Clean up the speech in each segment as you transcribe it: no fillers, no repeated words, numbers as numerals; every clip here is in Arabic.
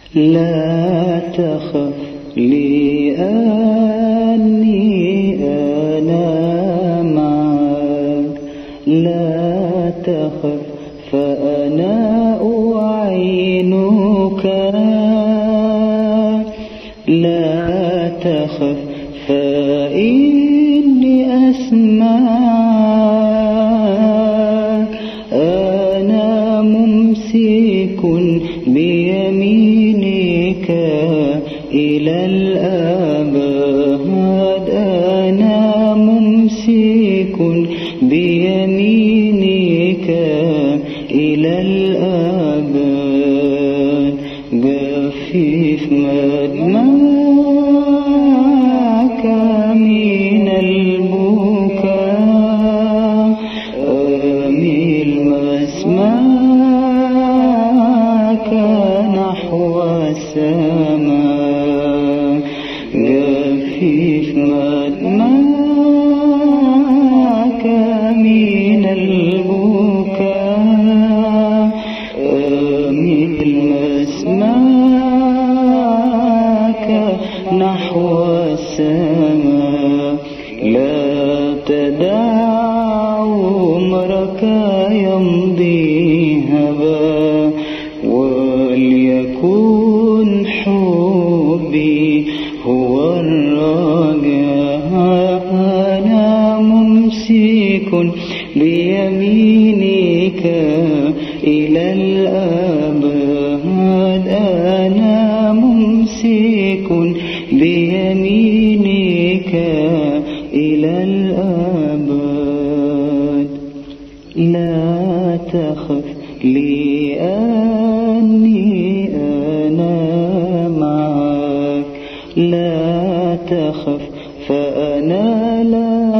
لا تخف لأني أنا معك، لا تخف فأنا أعينك، لا تخف فإني أسمعك، أنا ممسك بيمينك إلى الأبد، أنا ممسك بيمينك إلى الأبد. جفف مدمعك من البكاء، أميل مسمعك نحو السماء، جفف مدمعك من البكاء، أميل مسمعك نحو السماء. لا تدع عمرك يمضي هبا، وليكن حبي هو الرجاء، أنا ممسك بيمينك إلى الأبد، أنا ممسك بيمينك إلى الأبد. لا تخف لأني أنا معك، لا تخف فأنا لا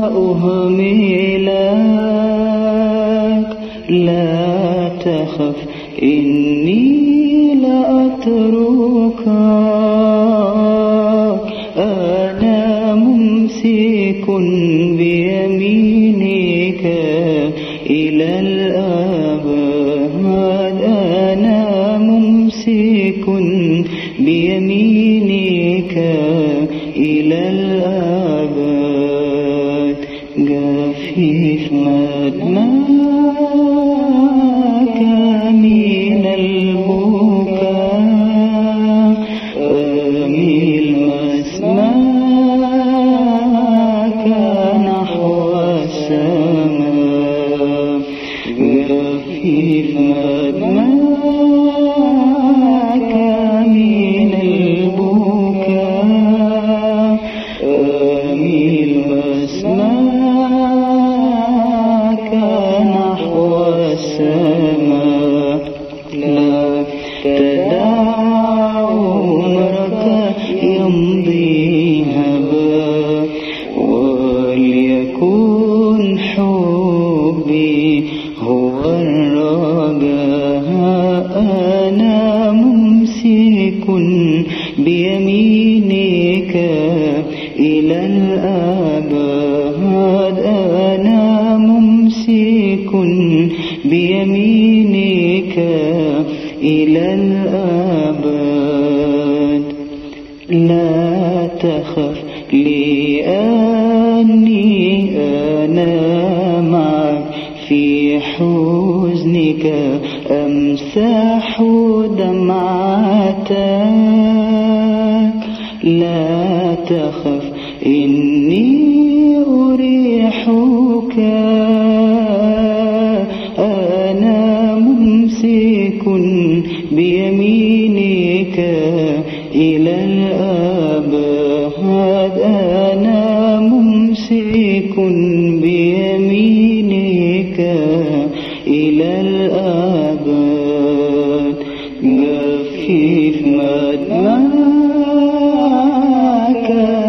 أهملك، لا تخف إني لا أتركك، أنا ممسك بيمينك إلى الأبد، أنا ممسك بيمينك إلى الأبد. جفف مدمعك من البكاء، أميل مسمعك نحو السماء، جفف مدمعك من البكاء، أميل مسمعك نحو السماء. لا تدع عمرك يمضي هبا، وليكن حبي هو الرجاء، أنا ممسك بيمينك إلى الأبد، أنا ممسك بيمينك إلى الأبد. لا تخف لأني أنا معك، في حزنك أمسح دمعتك، لا تخف إني أريحك، أنا ممسك بيمينك إلى الأبد، أنا ممسك بيمينك إلى الأبد. جفف مدمعك